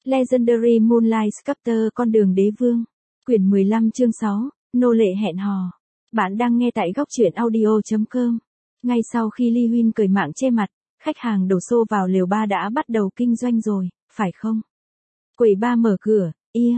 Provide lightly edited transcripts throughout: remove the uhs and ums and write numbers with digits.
Legendary Moonlight Sculptor con đường đế vương. Quyển 15 chương 6, nô lệ hẹn hò. Bạn đang nghe tại góc truyện audio.com. Ngay sau khi Lee Huynh cởi mạng che mặt, khách hàng đổ xô vào lều ba đã bắt đầu kinh doanh rồi, phải không? Quầy ba mở cửa,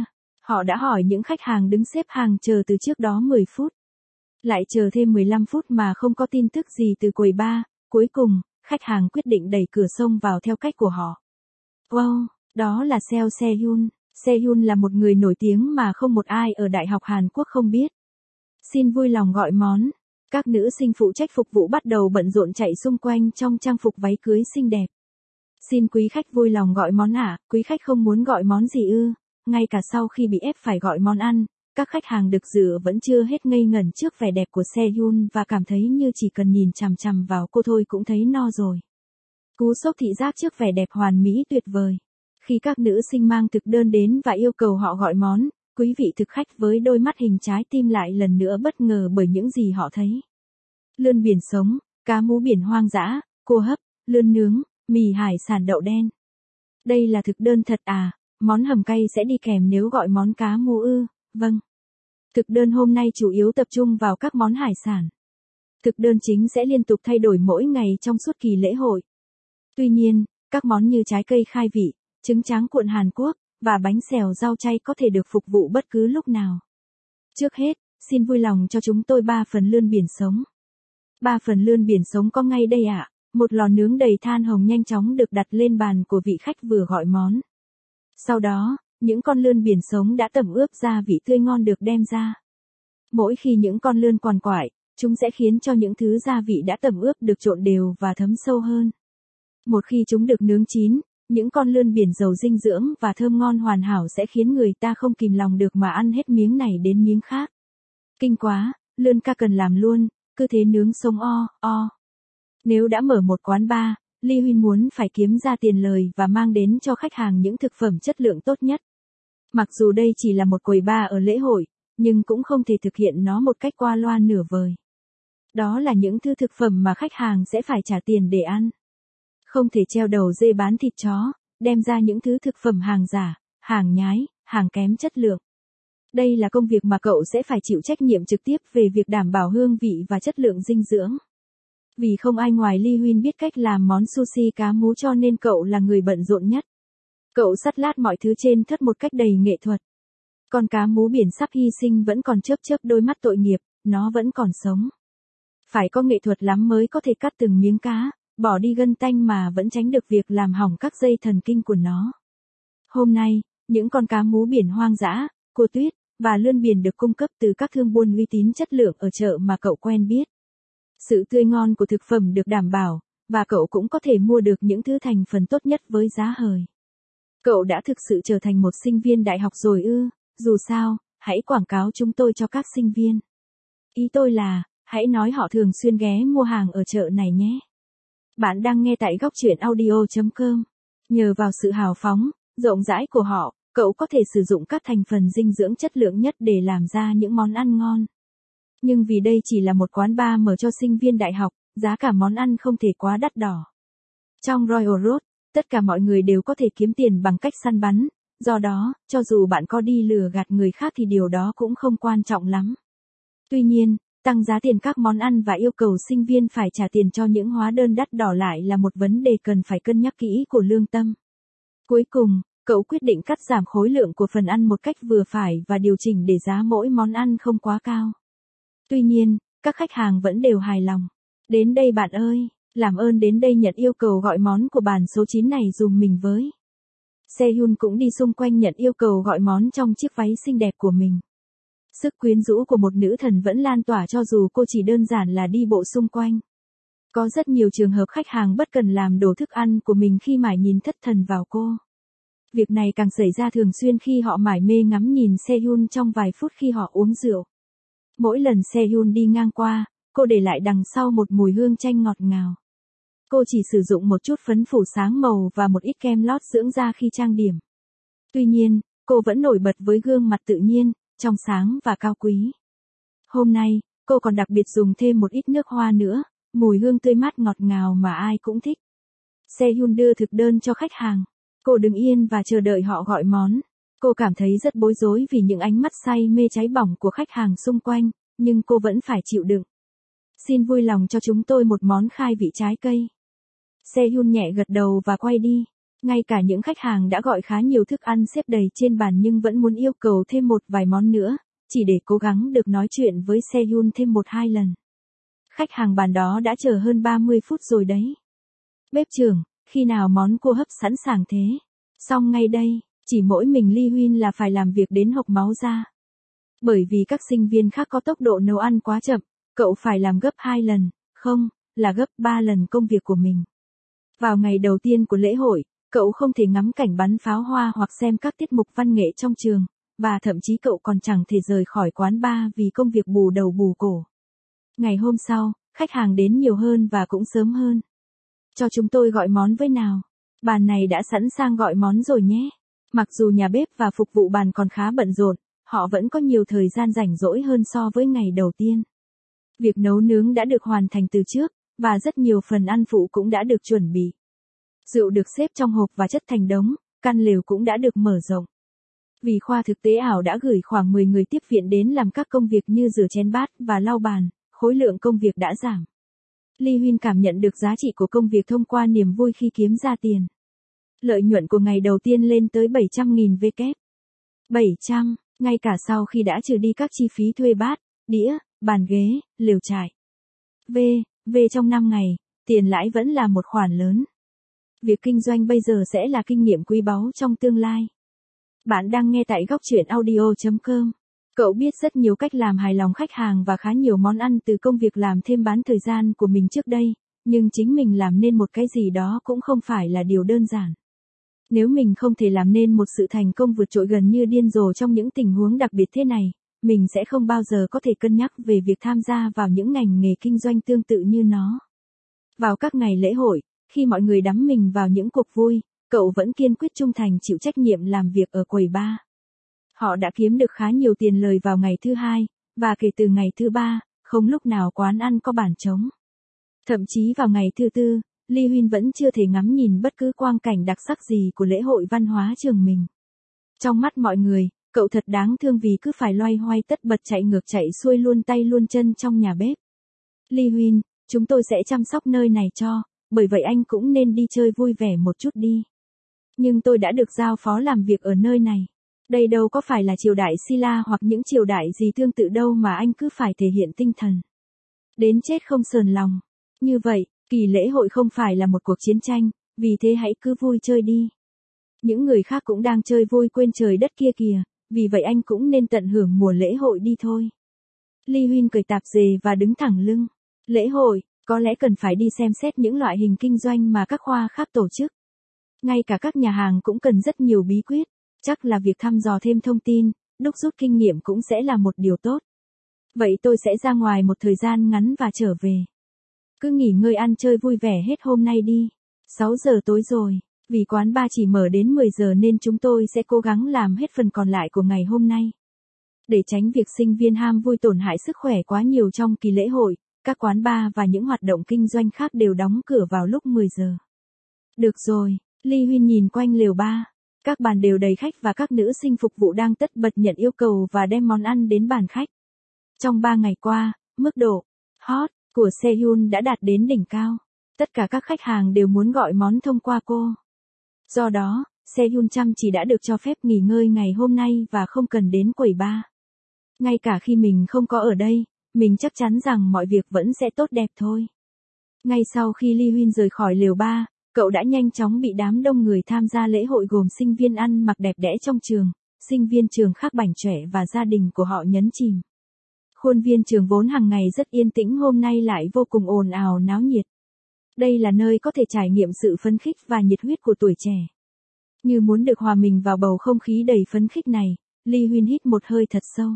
họ đã hỏi những khách hàng đứng xếp hàng chờ từ trước đó 10 phút. Lại chờ thêm 15 phút mà không có tin tức gì từ quầy ba, cuối cùng, khách hàng quyết định đẩy cửa xông vào theo cách của họ. Wow, đó là Seo Se-hyun. Se-hyun là một người nổi tiếng mà không một ai ở Đại học Hàn Quốc không biết. Xin vui lòng gọi món. Các nữ sinh phụ trách phục vụ bắt đầu bận rộn chạy xung quanh trong trang phục váy cưới xinh đẹp. Xin quý khách vui lòng gọi món ạ, quý khách không muốn gọi món gì ư? Ngay cả sau khi bị ép phải gọi món ăn, các khách hàng được dự vẫn chưa hết ngây ngẩn trước vẻ đẹp của Se-hyun và cảm thấy như chỉ cần nhìn chằm chằm vào cô thôi cũng thấy no rồi. Cú sốc thị giác trước vẻ đẹp hoàn mỹ tuyệt vời. Khi các nữ sinh mang thực đơn đến và yêu cầu họ gọi món, quý vị thực khách với đôi mắt hình trái tim lại lần nữa bất ngờ bởi những gì họ thấy. Lươn biển sống, cá mú biển hoang dã, cua hấp, lươn nướng, mì hải sản đậu đen. Đây là thực đơn thật à? Món hầm cay sẽ đi kèm nếu gọi món cá mú ư? Vâng. Thực đơn hôm nay chủ yếu tập trung vào các món hải sản. Thực đơn chính sẽ liên tục thay đổi mỗi ngày trong suốt kỳ lễ hội. Tuy nhiên, các món như trái cây khai vị, trứng tráng cuộn Hàn Quốc, và bánh xèo rau chay có thể được phục vụ bất cứ lúc nào. Trước hết, xin vui lòng cho chúng tôi 3 phần lươn biển sống. 3 phần lươn biển sống có ngay đây ạ. Một lò nướng đầy than hồng nhanh chóng được đặt lên bàn của vị khách vừa gọi món. Sau đó, những con lươn biển sống đã tẩm ướp gia vị tươi ngon được đem ra. Mỗi khi những con lươn quằn quại, chúng sẽ khiến cho những thứ gia vị đã tẩm ướp được trộn đều và thấm sâu hơn. Một khi chúng được nướng chín, những con lươn biển giàu dinh dưỡng và thơm ngon hoàn hảo sẽ khiến người ta không kìm lòng được mà ăn hết miếng này đến miếng khác. Kinh quá, lươn ca cần làm luôn, cứ thế nướng sống o. Nếu đã mở một quán bar, Lee Huynh muốn phải kiếm ra tiền lời và mang đến cho khách hàng những thực phẩm chất lượng tốt nhất. Mặc dù đây chỉ là một quầy bar ở lễ hội, nhưng cũng không thể thực hiện nó một cách qua loa nửa vời. Đó là những thứ thực phẩm mà khách hàng sẽ phải trả tiền để ăn. Không thể treo đầu dê bán thịt chó, đem ra những thứ thực phẩm hàng giả, hàng nhái, hàng kém chất lượng. Đây là công việc mà cậu sẽ phải chịu trách nhiệm trực tiếp về việc đảm bảo hương vị và chất lượng dinh dưỡng. Vì không ai ngoài Lee Huynh biết cách làm món sushi cá mú cho nên cậu là người bận rộn nhất. Cậu sắt lát mọi thứ trên thớt một cách đầy nghệ thuật. Con cá mú biển sắp hy sinh vẫn còn chớp chớp đôi mắt tội nghiệp, nó vẫn còn sống. Phải có nghệ thuật lắm mới có thể cắt từng miếng cá, bỏ đi gân tanh mà vẫn tránh được việc làm hỏng các dây thần kinh của nó. Hôm nay, những con cá mú biển hoang dã, cua tuyết, và lươn biển được cung cấp từ các thương buôn uy tín chất lượng ở chợ mà cậu quen biết. Sự tươi ngon của thực phẩm được đảm bảo, và cậu cũng có thể mua được những thứ thành phần tốt nhất với giá hời. Cậu đã thực sự trở thành một sinh viên đại học rồi ư? Dù sao, hãy quảng cáo chúng tôi cho các sinh viên. Ý tôi là, hãy nói họ thường xuyên ghé mua hàng ở chợ này nhé. Bạn đang nghe tại góc truyện audio.com. Nhờ vào sự hào phóng, rộng rãi của họ, cậu có thể sử dụng các thành phần dinh dưỡng chất lượng nhất để làm ra những món ăn ngon. Nhưng vì đây chỉ là một quán bar mở cho sinh viên đại học, giá cả món ăn không thể quá đắt đỏ. Trong Royal Road, tất cả mọi người đều có thể kiếm tiền bằng cách săn bắn, do đó, cho dù bạn có đi lừa gạt người khác thì điều đó cũng không quan trọng lắm. Tuy nhiên, tăng giá tiền các món ăn và yêu cầu sinh viên phải trả tiền cho những hóa đơn đắt đỏ lại là một vấn đề cần phải cân nhắc kỹ của lương tâm. Cuối cùng, cậu quyết định cắt giảm khối lượng của phần ăn một cách vừa phải và điều chỉnh để giá mỗi món ăn không quá cao. Tuy nhiên, các khách hàng vẫn đều hài lòng. Đến đây bạn ơi, làm ơn đến đây nhận yêu cầu gọi món của bàn số 9 này dùm mình với. Se-hyun cũng đi xung quanh nhận yêu cầu gọi món trong chiếc váy xinh đẹp của mình. Sức quyến rũ của một nữ thần vẫn lan tỏa cho dù cô chỉ đơn giản là đi bộ xung quanh. Có rất nhiều trường hợp khách hàng bất cần làm đổ thức ăn của mình khi mải nhìn thất thần vào cô. Việc này càng xảy ra thường xuyên khi họ mải mê ngắm nhìn Se-hyun trong vài phút khi họ uống rượu. Mỗi lần Se-hyun đi ngang qua, cô để lại đằng sau một mùi hương chanh ngọt ngào. Cô chỉ sử dụng một chút phấn phủ sáng màu và một ít kem lót dưỡng da khi trang điểm. Tuy nhiên, cô vẫn nổi bật với gương mặt tự nhiên, trong sáng và cao quý. Hôm nay, cô còn đặc biệt dùng thêm một ít nước hoa nữa, mùi hương tươi mát ngọt ngào mà ai cũng thích. Se-hyun đưa thực đơn cho khách hàng. Cô đứng yên và chờ đợi họ gọi món. Cô cảm thấy rất bối rối vì những ánh mắt say mê cháy bỏng của khách hàng xung quanh, nhưng cô vẫn phải chịu đựng. Xin vui lòng cho chúng tôi một món khai vị trái cây. Sehun nhẹ gật đầu và quay đi. Ngay cả những khách hàng đã gọi khá nhiều thức ăn xếp đầy trên bàn nhưng vẫn muốn yêu cầu thêm một vài món nữa, chỉ để cố gắng được nói chuyện với Sehun thêm 1-2 lần. Khách hàng bàn đó đã chờ hơn 30 phút rồi đấy. Bếp trưởng, khi nào món cua hấp sẵn sàng thế? Xong ngay đây, chỉ mỗi mình Lee Huyên là phải làm việc đến hộc máu ra. Bởi vì các sinh viên khác có tốc độ nấu ăn quá chậm, cậu phải làm gấp 2 lần, không, là gấp 3 lần công việc của mình. Vào ngày đầu tiên của lễ hội, cậu không thể ngắm cảnh bắn pháo hoa hoặc xem các tiết mục văn nghệ trong trường, và thậm chí cậu còn chẳng thể rời khỏi quán bar vì công việc bù đầu bù cổ. Ngày hôm sau, khách hàng đến nhiều hơn và cũng sớm hơn. Cho chúng tôi gọi món với nào. Bàn này đã sẵn sàng gọi món rồi nhé. Mặc dù nhà bếp và phục vụ bàn còn khá bận rộn, họ vẫn có nhiều thời gian rảnh rỗi hơn so với ngày đầu tiên. Việc nấu nướng đã được hoàn thành từ trước, và rất nhiều phần ăn phụ cũng đã được chuẩn bị. Rượu được xếp trong hộp và chất thành đống, căn lều cũng đã được mở rộng. Vì khoa thực tế ảo đã gửi khoảng 10 người tiếp viện đến làm các công việc như rửa chén bát và lau bàn, khối lượng công việc đã giảm. Lee Huyên cảm nhận được giá trị của công việc thông qua niềm vui khi kiếm ra tiền. Lợi nhuận của ngày đầu tiên lên tới 700.000 W. 700, ngay cả sau khi đã trừ đi các chi phí thuê bát, đĩa, bàn ghế, lều trại. V trong 5 ngày, tiền lãi vẫn là một khoản lớn. Việc kinh doanh bây giờ sẽ là kinh nghiệm quý báu trong tương lai. Bạn đang nghe tại góc truyện audio.com. Cậu biết rất nhiều cách làm hài lòng khách hàng và khá nhiều món ăn từ công việc làm thêm bán thời gian của mình trước đây, nhưng chính mình làm nên một cái gì đó cũng không phải là điều đơn giản. Nếu mình không thể làm nên một sự thành công vượt trội gần như điên rồ trong những tình huống đặc biệt thế này, mình sẽ không bao giờ có thể cân nhắc về việc tham gia vào những ngành nghề kinh doanh tương tự như nó. Vào các ngày lễ hội, khi mọi người đắm mình vào những cuộc vui, cậu vẫn kiên quyết trung thành chịu trách nhiệm làm việc ở quầy bar. Họ đã kiếm được khá nhiều tiền lời vào ngày thứ 2, và kể từ ngày thứ 3, không lúc nào quán ăn có bàn trống. Thậm chí vào ngày thứ 4, Lee Huyên vẫn chưa thể ngắm nhìn bất cứ quang cảnh đặc sắc gì của lễ hội văn hóa trường mình. Trong mắt mọi người, cậu thật đáng thương vì cứ phải loay hoay tất bật chạy ngược chạy xuôi luôn tay luôn chân trong nhà bếp. Lee Huyên, chúng tôi sẽ chăm sóc nơi này cho, bởi vậy anh cũng nên đi chơi vui vẻ một chút đi. Nhưng tôi đã được giao phó làm việc ở nơi này. Đây đâu có phải là triều đại Silla hoặc những triều đại gì tương tự đâu mà anh cứ phải thể hiện tinh thần. Đến chết không sờn lòng. Như vậy, kỳ lễ hội không phải là một cuộc chiến tranh, vì thế hãy cứ vui chơi đi. Những người khác cũng đang chơi vui quên trời đất kia kìa, vì vậy anh cũng nên tận hưởng mùa lễ hội đi thôi. Lee Huyên cởi tạp dề và đứng thẳng lưng. Lễ hội, có lẽ cần phải đi xem xét những loại hình kinh doanh mà các khoa khác tổ chức. Ngay cả các nhà hàng cũng cần rất nhiều bí quyết, chắc là việc thăm dò thêm thông tin, đúc rút kinh nghiệm cũng sẽ là một điều tốt. Vậy tôi sẽ ra ngoài một thời gian ngắn và trở về. Cứ nghỉ ngơi ăn chơi vui vẻ hết hôm nay đi. 6 giờ tối rồi, vì quán bar chỉ mở đến 10 giờ nên chúng tôi sẽ cố gắng làm hết phần còn lại của ngày hôm nay. Để tránh việc sinh viên ham vui tổn hại sức khỏe quá nhiều trong kỳ lễ hội, các quán bar và những hoạt động kinh doanh khác đều đóng cửa vào lúc 10 giờ. Được rồi, Lee Huyên nhìn quanh lều bar. Các bàn đều đầy khách và các nữ sinh phục vụ đang tất bật nhận yêu cầu và đem món ăn đến bàn khách. Trong 3 ngày qua, mức độ hot của Sehun đã đạt đến đỉnh cao. Tất cả các khách hàng đều muốn gọi món thông qua cô. Do đó, Sehun chăm chỉ đã được cho phép nghỉ ngơi ngày hôm nay và không cần đến quầy bar. Ngay cả khi mình không có ở đây, mình chắc chắn rằng mọi việc vẫn sẽ tốt đẹp thôi. Ngay sau khi Lee Huyên rời khỏi lều bar, cậu đã nhanh chóng bị đám đông người tham gia lễ hội gồm sinh viên ăn mặc đẹp đẽ trong trường, sinh viên trường khác bảnh trẻ và gia đình của họ nhấn chìm. Khuôn viên trường vốn hàng ngày rất yên tĩnh hôm nay lại vô cùng ồn ào náo nhiệt. Đây là nơi có thể trải nghiệm sự phấn khích và nhiệt huyết của tuổi trẻ. Như muốn được hòa mình vào bầu không khí đầy phấn khích này, Lee Huyên hít một hơi thật sâu.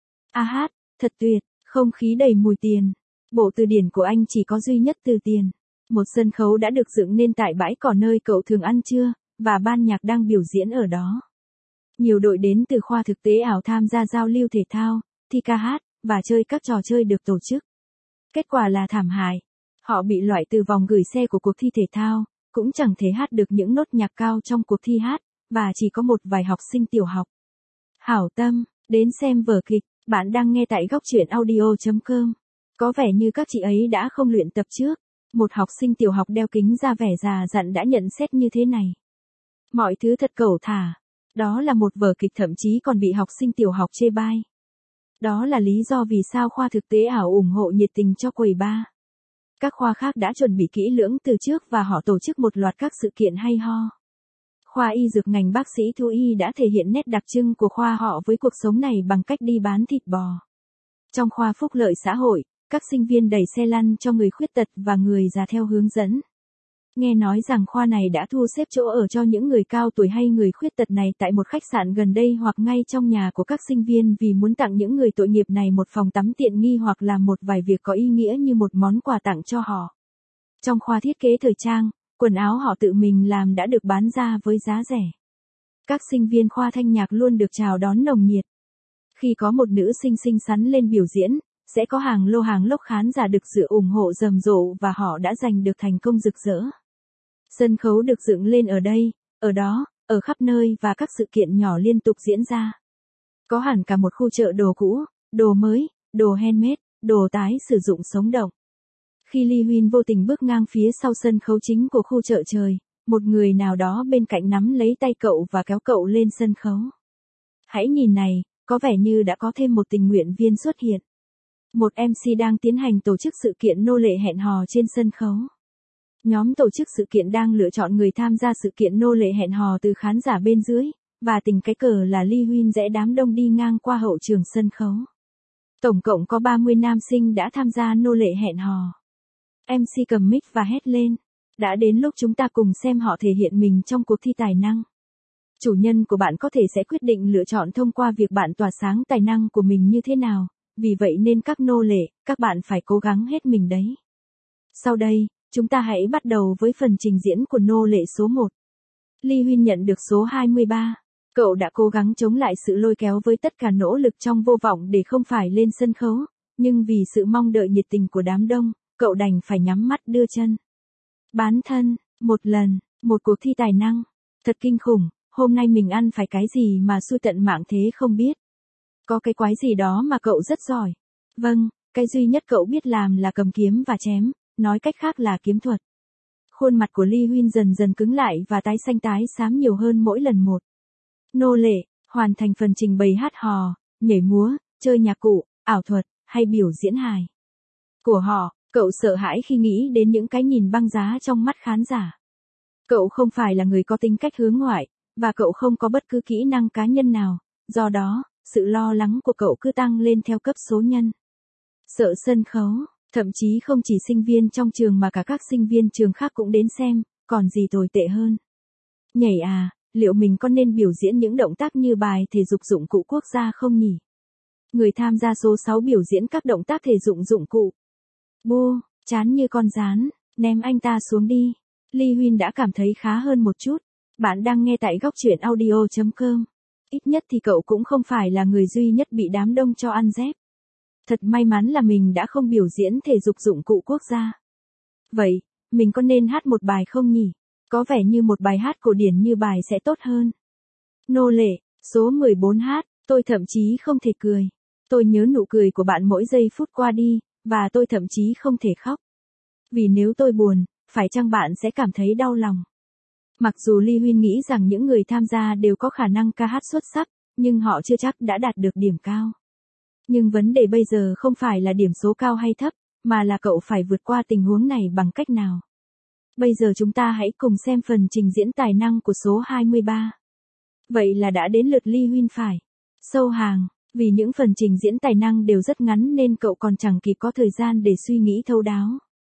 A hát, thật tuyệt, không khí đầy mùi tiền. Bộ từ điển của anh chỉ có duy nhất từ tiền. Một sân khấu đã được dựng nên tại bãi cỏ nơi cậu thường ăn trưa, và ban nhạc đang biểu diễn ở đó. Nhiều đội đến từ khoa thực tế ảo tham gia giao lưu thể thao, thi ca hát, và chơi các trò chơi được tổ chức. Kết quả là thảm hại. Họ bị loại từ vòng gửi xe của cuộc thi thể thao, cũng chẳng thể hát được những nốt nhạc cao trong cuộc thi hát, và chỉ có một vài học sinh tiểu học. Hảo tâm, đến xem vở kịch, bạn đang nghe tại góc truyện audio.com. Có vẻ như các chị ấy đã không luyện tập trước. Một học sinh tiểu học đeo kính ra vẻ già dặn đã nhận xét như thế này. Mọi thứ thật cẩu thả. Đó là một vở kịch thậm chí còn bị học sinh tiểu học chê bai. Đó là lý do vì sao khoa thực tế ảo ủng hộ nhiệt tình cho quầy bar. Các khoa khác đã chuẩn bị kỹ lưỡng từ trước và họ tổ chức một loạt các sự kiện hay ho. Khoa y dược ngành bác sĩ thú y đã thể hiện nét đặc trưng của khoa họ với cuộc sống này bằng cách đi bán thịt bò. Trong khoa phúc lợi xã hội, các sinh viên đẩy xe lăn cho người khuyết tật và người già theo hướng dẫn. Nghe nói rằng khoa này đã thu xếp chỗ ở cho những người cao tuổi hay người khuyết tật này tại một khách sạn gần đây hoặc ngay trong nhà của các sinh viên vì muốn tặng những người tội nghiệp này một phòng tắm tiện nghi hoặc làm một vài việc có ý nghĩa như một món quà tặng cho họ. Trong khoa thiết kế thời trang, quần áo họ tự mình làm đã được bán ra với giá rẻ. Các sinh viên khoa thanh nhạc luôn được chào đón nồng nhiệt. Khi có một nữ sinh xinh xắn lên biểu diễn, sẽ có hàng lốc khán giả được sự ủng hộ rầm rộ và họ đã giành được thành công rực rỡ. Sân khấu được dựng lên ở đây, ở đó, ở khắp nơi và các sự kiện nhỏ liên tục diễn ra. Có hẳn cả một khu chợ đồ cũ, đồ mới, đồ handmade, đồ tái sử dụng sống động. Khi Lee Huyên vô tình bước ngang phía sau sân khấu chính của khu chợ trời, một người nào đó bên cạnh nắm lấy tay cậu và kéo cậu lên sân khấu. Hãy nhìn này, có vẻ như đã có thêm một tình nguyện viên xuất hiện. Một MC đang tiến hành tổ chức sự kiện nô lệ hẹn hò trên sân khấu. Nhóm tổ chức sự kiện đang lựa chọn người tham gia sự kiện nô lệ hẹn hò từ khán giả bên dưới, và tình cái cờ là Lee Huyên rẽ đám đông đi ngang qua hậu trường sân khấu. Tổng cộng có 30 nam sinh đã tham gia nô lệ hẹn hò. MC cầm mic và hét lên. Đã đến lúc chúng ta cùng xem họ thể hiện mình trong cuộc thi tài năng. Chủ nhân của bạn có thể sẽ quyết định lựa chọn thông qua việc bạn tỏa sáng tài năng của mình như thế nào, vì vậy nên các nô lệ, các bạn phải cố gắng hết mình đấy. Sau đây, chúng ta hãy bắt đầu với phần trình diễn của nô lệ số 1. Lee Huyên nhận được số 23. Cậu đã cố gắng chống lại sự lôi kéo với tất cả nỗ lực trong vô vọng để không phải lên sân khấu, nhưng vì sự mong đợi nhiệt tình của đám đông, cậu đành phải nhắm mắt đưa chân. Bán thân, một lần, một cuộc thi tài năng. Thật kinh khủng, hôm nay mình ăn phải cái gì mà xui tận mạng thế không biết. Có cái quái gì đó mà cậu rất giỏi. Vâng, cái duy nhất cậu biết làm là cầm kiếm và chém, nói cách khác là kiếm thuật. Khuôn mặt của Lee Huyên dần dần cứng lại và tái xanh tái xám nhiều hơn mỗi lần một. Nô lệ, hoàn thành phần trình bày hát hò, nhảy múa, chơi nhạc cụ, ảo thuật, hay biểu diễn hài. Của họ, cậu sợ hãi khi nghĩ đến những cái nhìn băng giá trong mắt khán giả. Cậu không phải là người có tính cách hướng ngoại, và cậu không có bất cứ kỹ năng cá nhân nào, do đó, sự lo lắng của cậu cứ tăng lên theo cấp số nhân. Sợ sân khấu, thậm chí không chỉ sinh viên trong trường mà cả các sinh viên trường khác cũng đến xem, còn gì tồi tệ hơn. Nhảy à, liệu mình có nên biểu diễn những động tác như bài thể dục dụng cụ quốc gia không nhỉ? Người tham gia số 6 biểu diễn các động tác thể dụng dụng cụ. Bu, chán như con gián, ném anh ta xuống đi. Lee Huyên đã cảm thấy khá hơn một chút. Bạn đang nghe tại góc truyện audio.com. Ít nhất thì cậu cũng không phải là người duy nhất bị đám đông cho ăn dép. Thật may mắn là mình đã không biểu diễn thể dục dụng cụ quốc gia. Vậy, mình có nên hát một bài không nhỉ? Có vẻ như một bài hát cổ điển như bài sẽ tốt hơn. Nô lệ, số 14 hát, tôi thậm chí không thể cười. Tôi nhớ nụ cười của bạn mỗi giây phút qua đi, và tôi thậm chí không thể khóc. Vì nếu tôi buồn, phải chăng bạn sẽ cảm thấy đau lòng? Mặc dù Lee Huyên nghĩ rằng những người tham gia đều có khả năng ca hát xuất sắc, nhưng họ chưa chắc đã đạt được điểm cao. Nhưng vấn đề bây giờ không phải là điểm số cao hay thấp, mà là cậu phải vượt qua tình huống này bằng cách nào. Bây giờ chúng ta hãy cùng xem phần trình diễn tài năng của số 23. Vậy là đã đến lượt Lee Huyên phải. Sâu hàng, vì những phần trình diễn tài năng đều rất ngắn nên cậu còn chẳng kịp có thời gian để suy nghĩ thấu đáo.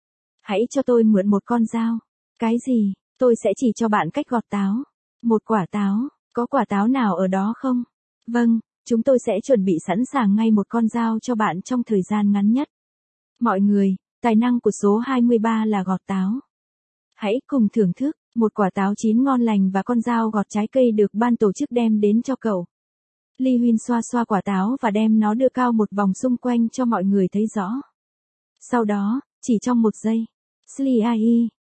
Hãy cho tôi mượn một con dao. Cái gì? Tôi sẽ chỉ cho bạn cách gọt táo. Một quả táo, có quả táo nào ở đó không? Vâng, chúng tôi sẽ chuẩn bị sẵn sàng ngay một con dao cho bạn trong thời gian ngắn nhất. Mọi người, tài năng của số 23 là gọt táo. Hãy cùng thưởng thức, một quả táo chín ngon lành và con dao gọt trái cây được ban tổ chức đem đến cho cậu. Lee Huyên xoa xoa quả táo và đem nó đưa cao một vòng xung quanh cho mọi người thấy rõ. Sau đó, chỉ trong một giây, Sly Ai,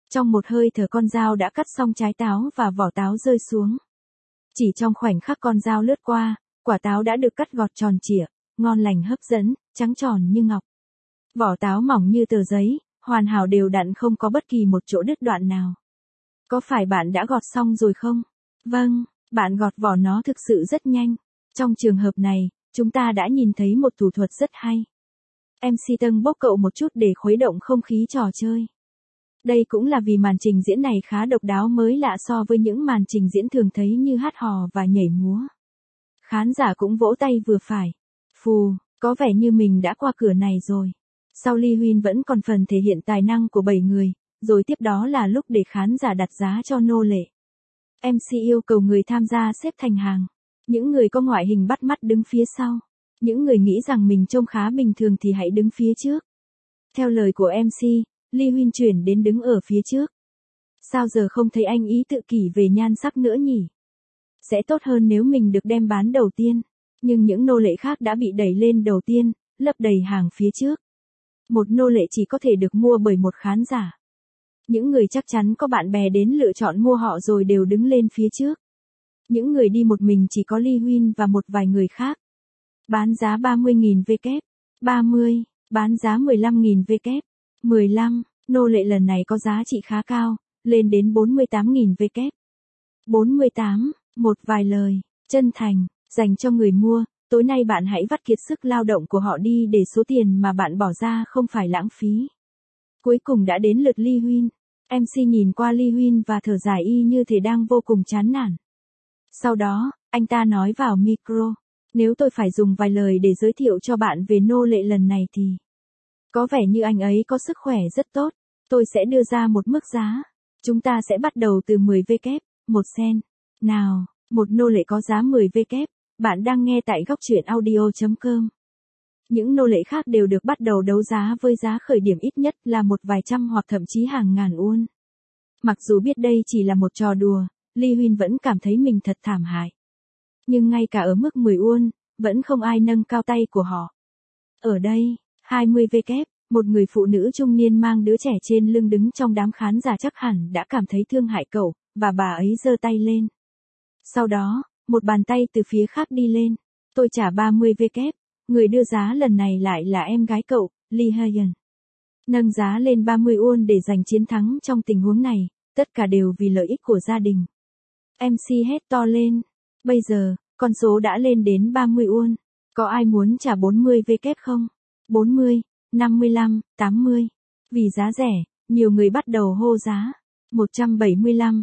Trong một hơi thở con dao đã cắt xong trái táo và vỏ táo rơi xuống. Chỉ trong khoảnh khắc con dao lướt qua, quả táo đã được cắt gọt tròn trịa, ngon lành hấp dẫn, trắng tròn như ngọc. Vỏ táo mỏng như tờ giấy, hoàn hảo đều đặn không có bất kỳ một chỗ đứt đoạn nào. Có phải bạn đã gọt xong rồi không? Vâng, bạn gọt vỏ nó thực sự rất nhanh. Trong trường hợp này, chúng ta đã nhìn thấy một thủ thuật rất hay. MC Tân bốc cậu một chút để khuấy động không khí trò chơi. Đây cũng là vì màn trình diễn này khá độc đáo mới lạ so với những màn trình diễn thường thấy như hát hò và nhảy múa. Khán giả cũng vỗ tay vừa phải. Phù, có vẻ như mình đã qua cửa này rồi. Sau Lee Huynh vẫn còn phần thể hiện tài năng của 7 người, rồi tiếp đó là lúc để khán giả đặt giá cho nô lệ. MC yêu cầu người tham gia xếp thành hàng. Những người có ngoại hình bắt mắt đứng phía sau. Những người nghĩ rằng mình trông khá bình thường thì hãy đứng phía trước. Theo lời của MC, Lee Huynh chuyển đến đứng ở phía trước. Sao giờ không thấy anh ý tự kỷ về nhan sắc nữa nhỉ? Sẽ tốt hơn nếu mình được đem bán đầu tiên. Nhưng những nô lệ khác đã bị đẩy lên đầu tiên, lấp đầy hàng phía trước. Một nô lệ chỉ có thể được mua bởi một khán giả. Những người chắc chắn có bạn bè đến lựa chọn mua họ rồi đều đứng lên phía trước. Những người đi một mình chỉ có Lee Huynh và một vài người khác. Bán giá 30.000 W. 30, bán giá 15.000 W. 15, nô lệ lần này có giá trị khá cao, lên đến 48.000 W. 48, một vài lời, chân thành, dành cho người mua, tối nay bạn hãy vắt kiệt sức lao động của họ đi để số tiền mà bạn bỏ ra không phải lãng phí. Cuối cùng đã đến lượt Lee Huynh. MC nhìn qua Lee Huynh và thở dài y như thể đang vô cùng chán nản. Sau đó, anh ta nói vào micro, nếu tôi phải dùng vài lời để giới thiệu cho bạn về nô lệ lần này thì có vẻ như anh ấy có sức khỏe rất tốt, tôi sẽ đưa ra một mức giá. Chúng ta sẽ bắt đầu từ 10 W, 1 cent. Nào, một nô lệ có giá 10 W, bạn đang nghe tại góc truyện audio.com. Những nô lệ khác đều được bắt đầu đấu giá với giá khởi điểm ít nhất là một vài trăm hoặc thậm chí hàng ngàn won. Mặc dù biết đây chỉ là một trò đùa, Lee Huynh vẫn cảm thấy mình thật thảm hại. Nhưng ngay cả ở mức 10 won, vẫn không ai nâng cao tay của họ. Ở đây, 20 W, một người phụ nữ trung niên mang đứa trẻ trên lưng đứng trong đám khán giả chắc hẳn đã cảm thấy thương hại cậu, và bà ấy giơ tay lên. Sau đó, một bàn tay từ phía khác đi lên. Tôi trả 30 W. Người đưa giá lần này lại là em gái cậu, Lee Hyun. Nâng giá lên 30 won để giành chiến thắng trong tình huống này, tất cả đều vì lợi ích của gia đình. MC hét to lên. Bây giờ, con số đã lên đến 30 won. Có ai muốn trả 40 W không? 40, 55, 80. Vì giá rẻ, nhiều người bắt đầu hô giá. 175,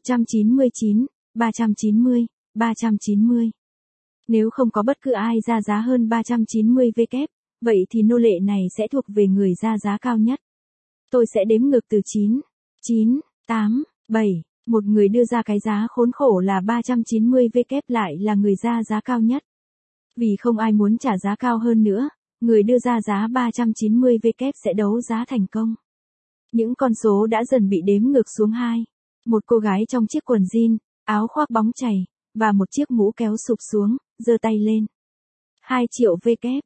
199, 390, 390. Nếu không có bất cứ ai ra giá hơn 390 W, vậy thì nô lệ này sẽ thuộc về người ra giá cao nhất. Tôi sẽ đếm ngược từ 9, 9, 8, 7. Một người đưa ra cái giá khốn khổ là 390 W lại là người ra giá cao nhất. Vì không ai muốn trả giá cao hơn nữa, người đưa ra giá 390 W sẽ đấu giá thành công. Những con số đã dần bị đếm ngược xuống 2. Một cô gái trong chiếc quần jean, áo khoác bóng chày, và một chiếc mũ kéo sụp xuống, giơ tay lên. 2 triệu W,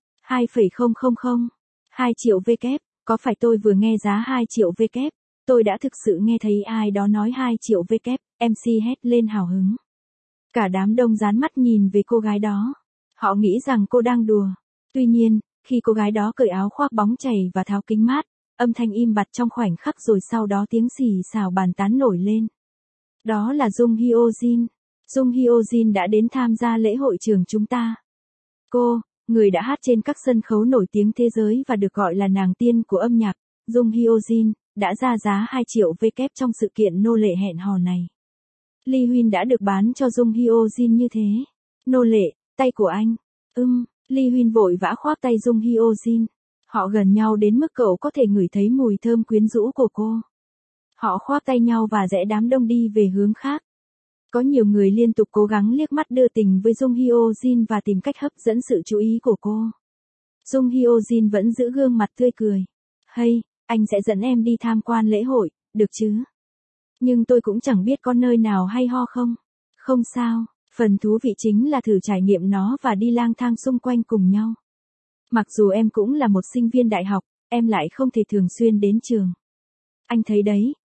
2,000. 2 triệu W, có phải tôi vừa nghe giá 2 triệu W? Tôi đã thực sự nghe thấy ai đó nói 2 triệu W, MC hét lên hào hứng. Cả đám đông dán mắt nhìn về cô gái đó. Họ nghĩ rằng cô đang đùa. Tuy nhiên, khi cô gái đó cởi áo khoác bóng chày và tháo kính mát, âm thanh im bặt trong khoảnh khắc rồi sau đó tiếng xì xào bàn tán nổi lên. Đó là Jung Hyo Jin. Jung Hyo Jin đã đến tham gia lễ hội trường chúng ta. Cô, người đã hát trên các sân khấu nổi tiếng thế giới và được gọi là nàng tiên của âm nhạc, Jung Hyo Jin, đã ra giá 2 triệu W trong sự kiện nô lệ hẹn hò này. Lee Huynh đã được bán cho Jung Hyo Jin như thế. Nô lệ, tay của anh. Lee Huynh vội vã khoác tay Jung Hyo Jin. Họ gần nhau đến mức cậu có thể ngửi thấy mùi thơm quyến rũ của cô. Họ khoác tay nhau và rẽ đám đông đi về hướng khác. Có nhiều người liên tục cố gắng liếc mắt đưa tình với Jung Hyo Jin và tìm cách hấp dẫn sự chú ý của cô. Jung Hyo Jin vẫn giữ gương mặt tươi cười. Hey, anh sẽ dẫn em đi tham quan lễ hội, được chứ? Nhưng tôi cũng chẳng biết có nơi nào hay ho không. Không sao, phần thú vị chính là thử trải nghiệm nó và đi lang thang xung quanh cùng nhau. Mặc dù em cũng là một sinh viên đại học, em lại không thể thường xuyên đến trường. Anh thấy đấy,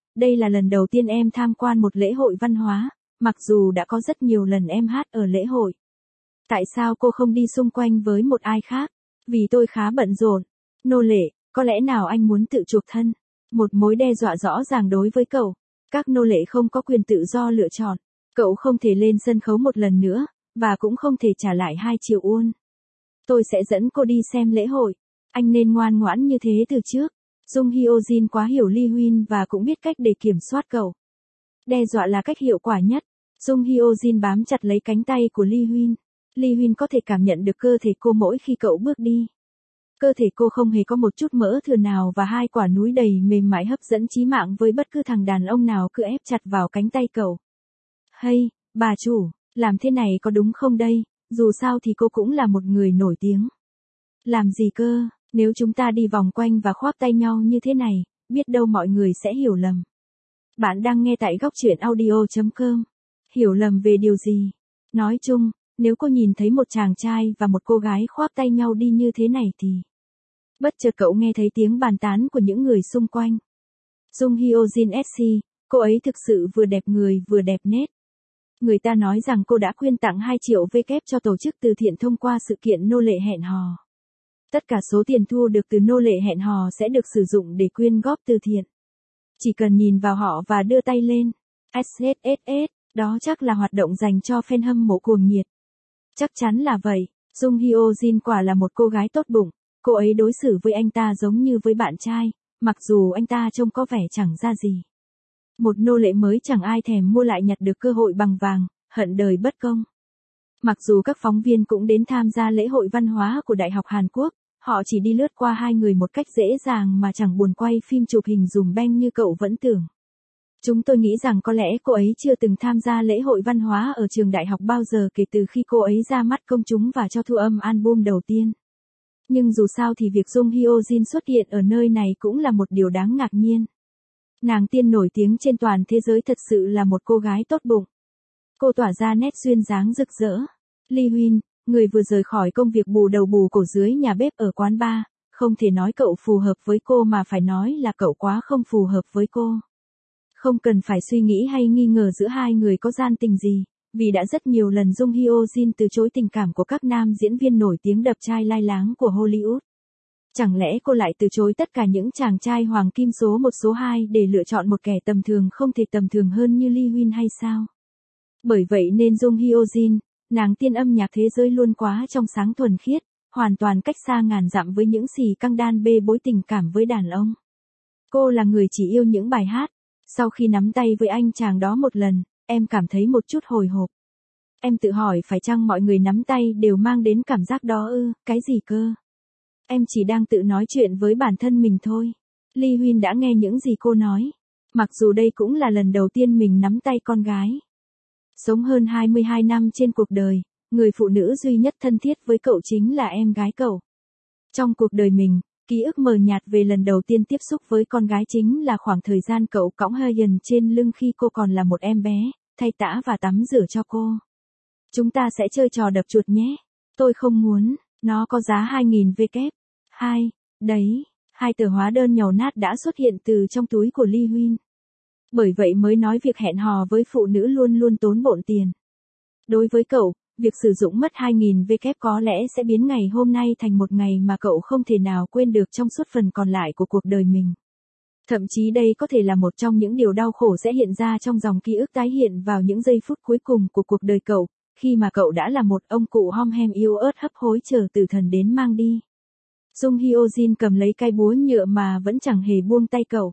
đây là lần đầu tiên em tham quan một lễ hội văn hóa, mặc dù đã có rất nhiều lần em hát ở lễ hội. Tại sao cô không đi xung quanh với một ai khác? Vì tôi khá bận rộn. Nô lệ, có lẽ nào anh muốn tự chuộc thân? Một mối đe dọa rõ ràng đối với cậu. Các nô lệ không có quyền tự do lựa chọn. Cậu không thể lên sân khấu một lần nữa, và cũng không thể trả lại 2 triệu won. Tôi sẽ dẫn cô đi xem lễ hội. Anh nên ngoan ngoãn như thế từ trước. Jung Hyo Jin quá hiểu Lee Huyên và cũng biết cách để kiểm soát cậu. Đe dọa là cách hiệu quả nhất. Jung Hyo Jin bám chặt lấy cánh tay của Lee Huyên. Lee Huyên có thể cảm nhận được cơ thể cô mỗi khi cậu bước đi. Cơ thể cô không hề có một chút mỡ thừa nào và 2 quả núi đầy mềm mại hấp dẫn chí mạng với bất cứ thằng đàn ông nào cứ ép chặt vào cánh tay cậu. Hey, bà chủ, làm thế này có đúng không đây? Dù sao thì cô cũng là một người nổi tiếng. Làm gì cơ, nếu chúng ta đi vòng quanh và khoác tay nhau như thế này, biết đâu mọi người sẽ hiểu lầm. Bạn đang nghe tại góc truyện audio.com. Hiểu lầm về điều gì? Nói chung, nếu cô nhìn thấy một chàng trai và một cô gái khoác tay nhau đi như thế này thì... Bất chợt cậu nghe thấy tiếng bàn tán của những người xung quanh. Jung Hyo Jin SC, cô ấy thực sự vừa đẹp người vừa đẹp nét. Người ta nói rằng cô đã quyên tặng 2 triệu WK cho tổ chức từ thiện thông qua sự kiện nô lệ hẹn hò. Tất cả số tiền thu được từ nô lệ hẹn hò sẽ được sử dụng để quyên góp từ thiện. Chỉ cần nhìn vào họ và đưa tay lên. SSSS, đó chắc là hoạt động dành cho fan hâm mộ cuồng nhiệt. Chắc chắn là vậy, Jung Hyo Jin quả là một cô gái tốt bụng, cô ấy đối xử với anh ta giống như với bạn trai, mặc dù anh ta trông có vẻ chẳng ra gì. Một nô lệ mới chẳng ai thèm mua lại nhặt được cơ hội bằng vàng, hận đời bất công. Mặc dù các phóng viên cũng đến tham gia lễ hội văn hóa của Đại học Hàn Quốc, họ chỉ đi lướt qua 2 người một cách dễ dàng mà chẳng buồn quay phim chụp hình dùm beng như cậu vẫn tưởng. Chúng tôi nghĩ rằng có lẽ cô ấy chưa từng tham gia lễ hội văn hóa ở trường đại học bao giờ kể từ khi cô ấy ra mắt công chúng và cho thu âm album đầu tiên. Nhưng dù sao thì việc Jung Hyo Jin xuất hiện ở nơi này cũng là một điều đáng ngạc nhiên. Nàng tiên nổi tiếng trên toàn thế giới thật sự là một cô gái tốt bụng. Cô tỏa ra nét duyên dáng rực rỡ. Lee Huyên, người vừa rời khỏi công việc bù đầu bù cổ dưới nhà bếp ở quán bar, không thể nói cậu phù hợp với cô mà phải nói là cậu quá không phù hợp với cô. Không cần phải suy nghĩ hay nghi ngờ giữa hai người có gian tình gì, vì đã rất nhiều lần Jung Hyo Jin từ chối tình cảm của các nam diễn viên nổi tiếng đập trai lai láng của Hollywood. Chẳng lẽ cô lại từ chối tất cả những chàng trai hoàng kim số 1 số 2 để lựa chọn một kẻ tầm thường không thể tầm thường hơn như Lee Huyên hay sao? Bởi vậy nên Jung Hyo Jin, nàng tiên âm nhạc thế giới luôn quá trong sáng thuần khiết, hoàn toàn cách xa ngàn dặm với những xì căng đan bê bối tình cảm với đàn ông. Cô là người chỉ yêu những bài hát. Sau khi nắm tay với anh chàng đó một lần, em cảm thấy một chút hồi hộp. Em tự hỏi phải chăng mọi người nắm tay đều mang đến cảm giác đó ư, cái gì cơ? Em chỉ đang tự nói chuyện với bản thân mình thôi. Lee Huyên đã nghe những gì cô nói. Mặc dù đây cũng là lần đầu tiên mình nắm tay con gái. Sống hơn 22 năm trên cuộc đời, người phụ nữ duy nhất thân thiết với cậu chính là em gái cậu. Trong cuộc đời mình, ký ức mờ nhạt về lần đầu tiên tiếp xúc với con gái chính là khoảng thời gian cậu cõng Hyun trên lưng khi cô còn là một em bé, thay tã và tắm rửa cho cô. Chúng ta sẽ chơi trò đập chuột nhé. Tôi không muốn, nó có giá 2.000 WK. Đấy, 2 tờ hóa đơn nhàu nát đã xuất hiện từ trong túi của Lee Huyên. Bởi vậy mới nói việc hẹn hò với phụ nữ luôn luôn tốn bộn tiền. Đối với cậu, việc sử dụng mất 2.000 WK có lẽ sẽ biến ngày hôm nay thành một ngày mà cậu không thể nào quên được trong suốt phần còn lại của cuộc đời mình. Thậm chí đây có thể là một trong những điều đau khổ sẽ hiện ra trong dòng ký ức tái hiện vào những giây phút cuối cùng của cuộc đời cậu, khi mà cậu đã là một ông cụ hom hem yếu ớt hấp hối chờ tử thần đến mang đi. Jung Hyo Jin cầm lấy cây búa nhựa mà vẫn chẳng hề buông tay cậu.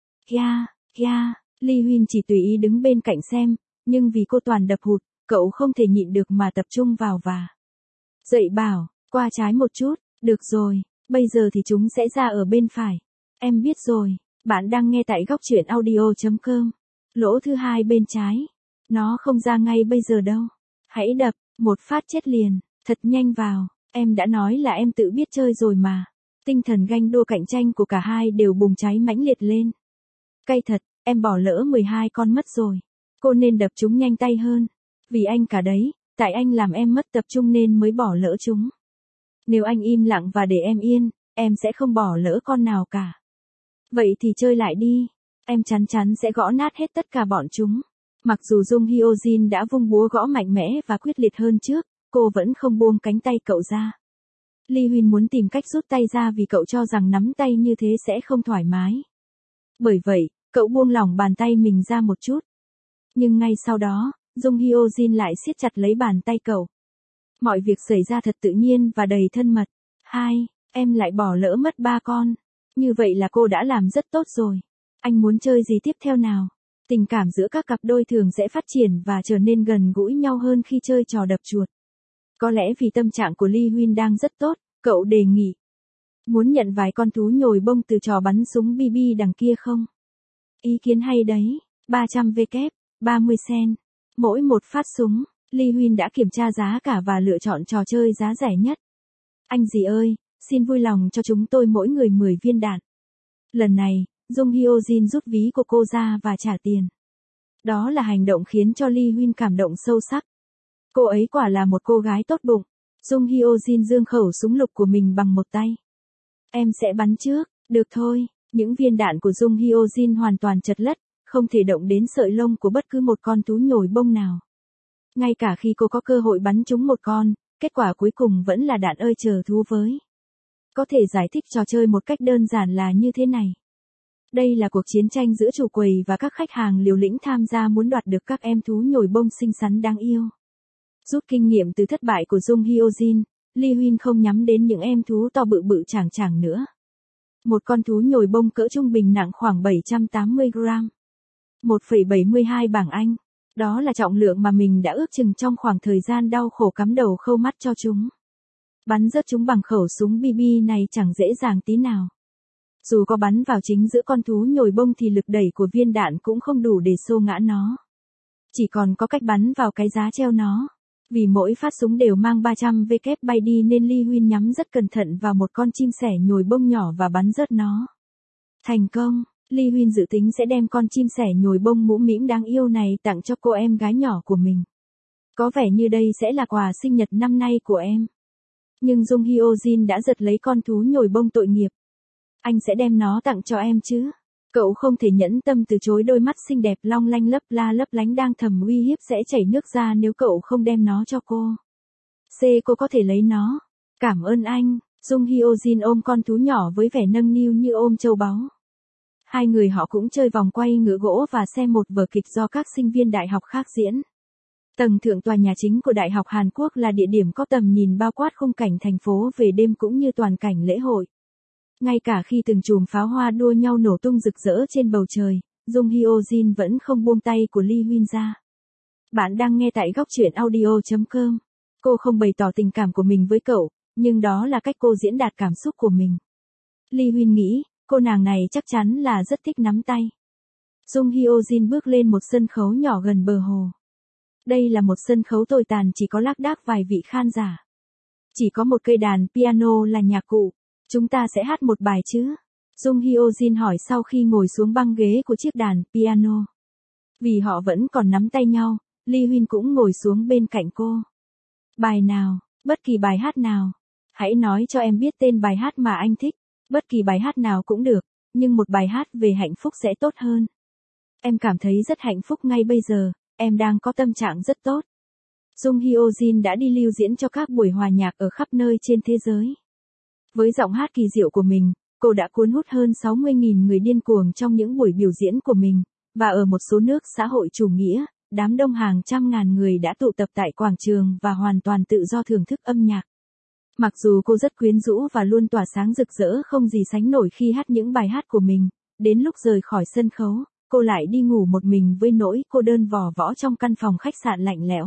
Lee Huyên chỉ tùy ý đứng bên cạnh xem, nhưng vì cô toàn đập hụt, cậu không thể nhịn được mà tập trung vào và dậy bảo, qua trái một chút, được rồi, bây giờ thì chúng sẽ ra ở bên phải. Em biết rồi, bạn đang nghe tại góc truyện audio.com. Lỗ thứ 2 bên trái. Nó không ra ngay bây giờ đâu. Hãy đập, một phát chết liền, thật nhanh vào. Em đã nói là em tự biết chơi rồi mà. Tinh thần ganh đua cạnh tranh của cả hai đều bùng cháy mãnh liệt lên. Cay thật, em bỏ lỡ 12 con mất rồi. Cô nên đập chúng nhanh tay hơn. Vì anh cả đấy, tại anh làm em mất tập trung nên mới bỏ lỡ chúng. Nếu anh im lặng và để em yên, em sẽ không bỏ lỡ con nào cả. Vậy thì chơi lại đi. Em chắn chắn sẽ gõ nát hết tất cả bọn chúng. Mặc dù Jung Hyo Jin đã vung búa gõ mạnh mẽ và quyết liệt hơn trước, cô vẫn không buông cánh tay cậu ra. Lee Huyên muốn tìm cách rút tay ra vì cậu cho rằng nắm tay như thế sẽ không thoải mái. Bởi vậy, cậu buông lỏng bàn tay mình ra một chút. Nhưng ngay sau đó, Jung Hyo Jin lại siết chặt lấy bàn tay cậu. Mọi việc xảy ra thật tự nhiên và đầy thân mật. Em lại bỏ lỡ mất 3 con. Như vậy là cô đã làm rất tốt rồi. Anh muốn chơi gì tiếp theo nào? Tình cảm giữa các cặp đôi thường sẽ phát triển và trở nên gần gũi nhau hơn khi chơi trò đập chuột. Có lẽ vì tâm trạng của Lee Huyên đang rất tốt, cậu đề nghị. Muốn nhận vài con thú nhồi bông từ trò bắn súng BB đằng kia không? Ý kiến hay đấy, 300W, 30 cent. Mỗi một phát súng, Lee Huyên đã kiểm tra giá cả và lựa chọn trò chơi giá rẻ nhất. Anh dì ơi, xin vui lòng cho chúng tôi mỗi người 10 viên đạn. Lần này, Jung Hyo Jin rút ví của cô ra và trả tiền. Đó là hành động khiến cho Lee Huyên cảm động sâu sắc. Cô ấy quả là một cô gái tốt bụng. Jung Hyo Jin giương khẩu súng lục của mình bằng một tay. Em sẽ bắn trước, được thôi. Những viên đạn của Jung Hyo Jin hoàn toàn chật lất, không thể động đến sợi lông của bất cứ một con thú nhồi bông nào. Ngay cả khi cô có cơ hội bắn trúng một con, kết quả cuối cùng vẫn là đạn ơi chờ thú với. Có thể giải thích trò chơi một cách đơn giản là như thế này. Đây là cuộc chiến tranh giữa chủ quầy và các khách hàng liều lĩnh tham gia muốn đoạt được các em thú nhồi bông xinh xắn đáng yêu. Rút kinh nghiệm từ thất bại của Jung Hyo Jin, Lee Huyên không nhắm đến những em thú to bự bự chảng chảng nữa. Một con thú nhồi bông cỡ trung bình nặng khoảng 780 gram. 1,72 bảng Anh. Đó là trọng lượng mà mình đã ước chừng trong khoảng thời gian đau khổ cắm đầu khâu mắt cho chúng. Bắn rớt chúng bằng khẩu súng BB này chẳng dễ dàng tí nào. Dù có bắn vào chính giữa con thú nhồi bông thì lực đẩy của viên đạn cũng không đủ để xô ngã nó. Chỉ còn có cách bắn vào cái giá treo nó. Vì mỗi phát súng đều mang 300W bay đi nên Lee Huyên nhắm rất cẩn thận vào một con chim sẻ nhồi bông nhỏ và bắn rớt nó. Thành công, Lee Huyên dự tính sẽ đem con chim sẻ nhồi bông mũm mĩm đáng yêu này tặng cho cô em gái nhỏ của mình. Có vẻ như đây sẽ là quà sinh nhật năm nay của em. Nhưng Jung Hyo Jin đã giật lấy con thú nhồi bông tội nghiệp. Anh sẽ đem nó tặng cho em chứ? Cậu không thể nhẫn tâm từ chối đôi mắt xinh đẹp long lanh lấp la lấp lánh đang thầm uy hiếp sẽ chảy nước ra nếu cậu không đem nó cho cô. Cô có thể lấy nó. Cảm ơn anh. Jung Hyo Jin ôm con thú nhỏ với vẻ nâng niu như ôm châu báu. Hai người họ cũng chơi vòng quay ngựa gỗ và xem một vở kịch do các sinh viên đại học khác diễn. Tầng thượng tòa nhà chính của Đại học Hàn Quốc là địa điểm có tầm nhìn bao quát khung cảnh thành phố về đêm cũng như toàn cảnh lễ hội. Ngay cả khi từng chùm pháo hoa đua nhau nổ tung rực rỡ trên bầu trời, Jung Hyo Jin vẫn không buông tay của Lee Huyên ra. Bạn đang nghe tại góc truyện audio.com. Cô không bày tỏ tình cảm của mình với cậu, nhưng đó là cách cô diễn đạt cảm xúc của mình. Lee Huyên nghĩ, cô nàng này chắc chắn là rất thích nắm tay. Jung Hyo Jin bước lên một sân khấu nhỏ gần bờ hồ. Đây là một sân khấu tồi tàn chỉ có lác đác vài vị khán giả. Chỉ có một cây đàn piano là nhạc cụ. Chúng ta sẽ hát một bài chứ? Jung Hyo Jin hỏi sau khi ngồi xuống băng ghế của chiếc đàn piano. Vì họ vẫn còn nắm tay nhau, Lee Huyên cũng ngồi xuống bên cạnh cô. Bài nào, bất kỳ bài hát nào. Hãy nói cho em biết tên bài hát mà anh thích. Bất kỳ bài hát nào cũng được, nhưng một bài hát về hạnh phúc sẽ tốt hơn. Em cảm thấy rất hạnh phúc ngay bây giờ, em đang có tâm trạng rất tốt. Jung Hyo Jin đã đi lưu diễn cho các buổi hòa nhạc ở khắp nơi trên thế giới. Với giọng hát kỳ diệu của mình, cô đã cuốn hút hơn 60.000 người điên cuồng trong những buổi biểu diễn của mình, và ở một số nước xã hội chủ nghĩa, đám đông hàng trăm ngàn người đã tụ tập tại quảng trường và hoàn toàn tự do thưởng thức âm nhạc. Mặc dù cô rất quyến rũ và luôn tỏa sáng rực rỡ không gì sánh nổi khi hát những bài hát của mình, đến lúc rời khỏi sân khấu, cô lại đi ngủ một mình với nỗi cô đơn vò võ trong căn phòng khách sạn lạnh lẽo.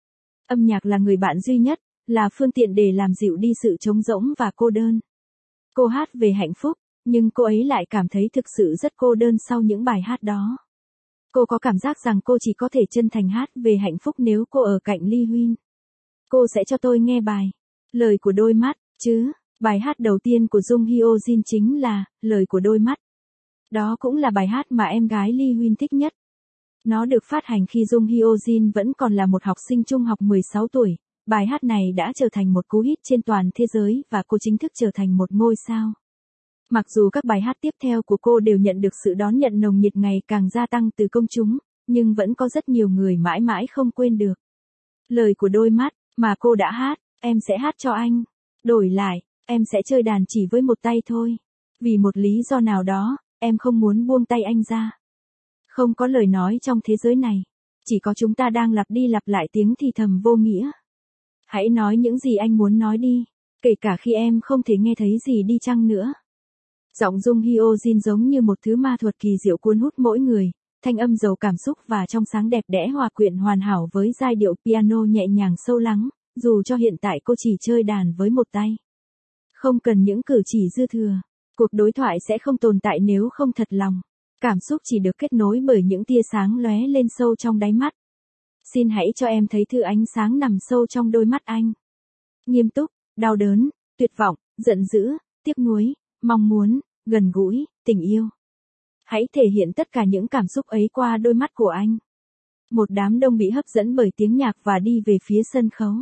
Âm nhạc là người bạn duy nhất, là phương tiện để làm dịu đi sự trống rỗng và cô đơn. Cô hát về hạnh phúc, nhưng cô ấy lại cảm thấy thực sự rất cô đơn sau những bài hát đó. Cô có cảm giác rằng cô chỉ có thể chân thành hát về hạnh phúc nếu cô ở cạnh Lee Huyên. Cô sẽ cho tôi nghe bài Lời của đôi mắt, chứ. Bài hát đầu tiên của Jung Hyo Jin chính là Lời của đôi mắt. Đó cũng là bài hát mà em gái Lee Huyên thích nhất. Nó được phát hành khi Jung Hyo Jin vẫn còn là một học sinh trung học 16 tuổi. Bài hát này đã trở thành một cú hit trên toàn thế giới và cô chính thức trở thành một ngôi sao. Mặc dù các bài hát tiếp theo của cô đều nhận được sự đón nhận nồng nhiệt ngày càng gia tăng từ công chúng, nhưng vẫn có rất nhiều người mãi mãi không quên được lời của đôi mắt mà cô đã hát, em sẽ hát cho anh. Đổi lại, em sẽ chơi đàn chỉ với một tay thôi. Vì một lý do nào đó, em không muốn buông tay anh ra. Không có lời nói trong thế giới này. Chỉ có chúng ta đang lặp đi lặp lại tiếng thì thầm vô nghĩa. Hãy nói những gì anh muốn nói đi. Kể cả khi em không thể nghe thấy gì đi chăng nữa. Giọng Jung Hyo Jin giống như một thứ ma thuật kỳ diệu cuốn hút mỗi người. Thanh âm giàu cảm xúc và trong sáng đẹp đẽ hòa quyện hoàn hảo với giai điệu piano nhẹ nhàng sâu lắng, dù cho hiện tại cô chỉ chơi đàn với một tay. Không cần những cử chỉ dư thừa. Cuộc đối thoại sẽ không tồn tại nếu không thật lòng. Cảm xúc chỉ được kết nối bởi những tia sáng lóe lên sâu trong đáy mắt. Xin hãy cho em thấy thứ ánh sáng nằm sâu trong đôi mắt anh. Nghiêm túc, đau đớn, tuyệt vọng, giận dữ, tiếc nuối, mong muốn, gần gũi, tình yêu. Hãy thể hiện tất cả những cảm xúc ấy qua đôi mắt của anh. Một đám đông bị hấp dẫn bởi tiếng nhạc và đi về phía sân khấu.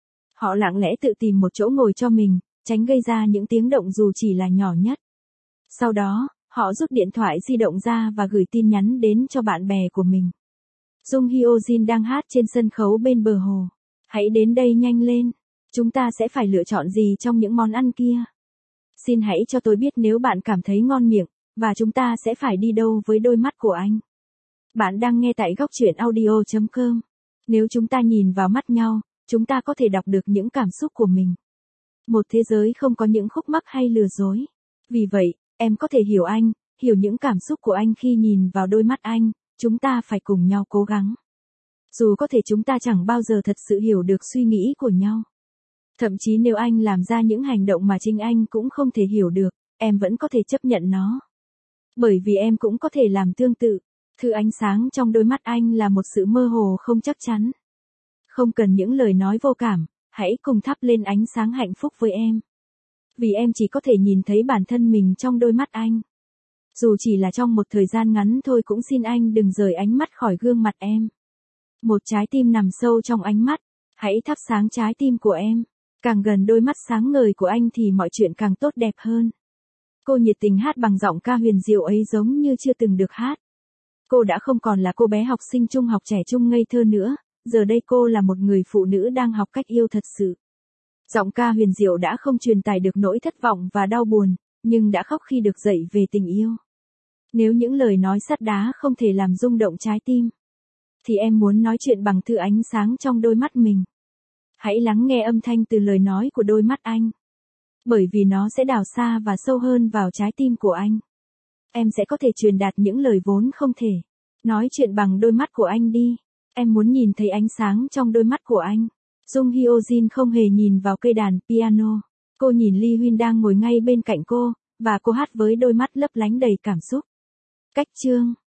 Họ lặng lẽ tự tìm một chỗ ngồi cho mình, tránh gây ra những tiếng động dù chỉ là nhỏ nhất. Sau đó, họ rút điện thoại di động ra và gửi tin nhắn đến cho bạn bè của mình. Jung Hyo Jin đang hát trên sân khấu bên bờ hồ. Hãy đến đây nhanh lên. Chúng ta sẽ phải lựa chọn gì trong những món ăn kia? Xin hãy cho tôi biết nếu bạn cảm thấy ngon miệng, và chúng ta sẽ phải đi đâu với đôi mắt của anh. Bạn đang nghe tại góc truyện audio.com. Nếu chúng ta nhìn vào mắt nhau, chúng ta có thể đọc được những cảm xúc của mình. Một thế giới không có những khúc mắc hay lừa dối. Vì vậy, em có thể hiểu anh, hiểu những cảm xúc của anh khi nhìn vào đôi mắt anh, chúng ta phải cùng nhau cố gắng. Dù có thể chúng ta chẳng bao giờ thật sự hiểu được suy nghĩ của nhau. Thậm chí nếu anh làm ra những hành động mà chính anh cũng không thể hiểu được, em vẫn có thể chấp nhận nó. Bởi vì em cũng có thể làm tương tự. Thứ ánh sáng trong đôi mắt anh là một sự mơ hồ không chắc chắn. Không cần những lời nói vô cảm, hãy cùng thắp lên ánh sáng hạnh phúc với em. Vì em chỉ có thể nhìn thấy bản thân mình trong đôi mắt anh. Dù chỉ là trong một thời gian ngắn thôi cũng xin anh đừng rời ánh mắt khỏi gương mặt em. Một trái tim nằm sâu trong ánh mắt, hãy thắp sáng trái tim của em. Càng gần đôi mắt sáng ngời của anh thì mọi chuyện càng tốt đẹp hơn. Cô nhiệt tình hát bằng giọng ca huyền diệu ấy giống như chưa từng được hát. Cô đã không còn là cô bé học sinh trung học trẻ trung ngây thơ nữa, giờ đây cô là một người phụ nữ đang học cách yêu thật sự. Giọng ca huyền diệu đã không truyền tải được nỗi thất vọng và đau buồn, nhưng đã khóc khi được dạy về tình yêu. Nếu những lời nói sắt đá không thể làm rung động trái tim, thì em muốn nói chuyện bằng thứ ánh sáng trong đôi mắt mình. Hãy lắng nghe âm thanh từ lời nói của đôi mắt anh. Bởi vì nó sẽ đào xa và sâu hơn vào trái tim của anh. Em sẽ có thể truyền đạt những lời vốn không thể. Nói chuyện bằng đôi mắt của anh đi. Em muốn nhìn thấy ánh sáng trong đôi mắt của anh. Jung Hyo Jin không hề nhìn vào cây đàn piano. Cô nhìn Lee Huyên đang ngồi ngay bên cạnh cô, và cô hát với đôi mắt lấp lánh đầy cảm xúc. Cách chương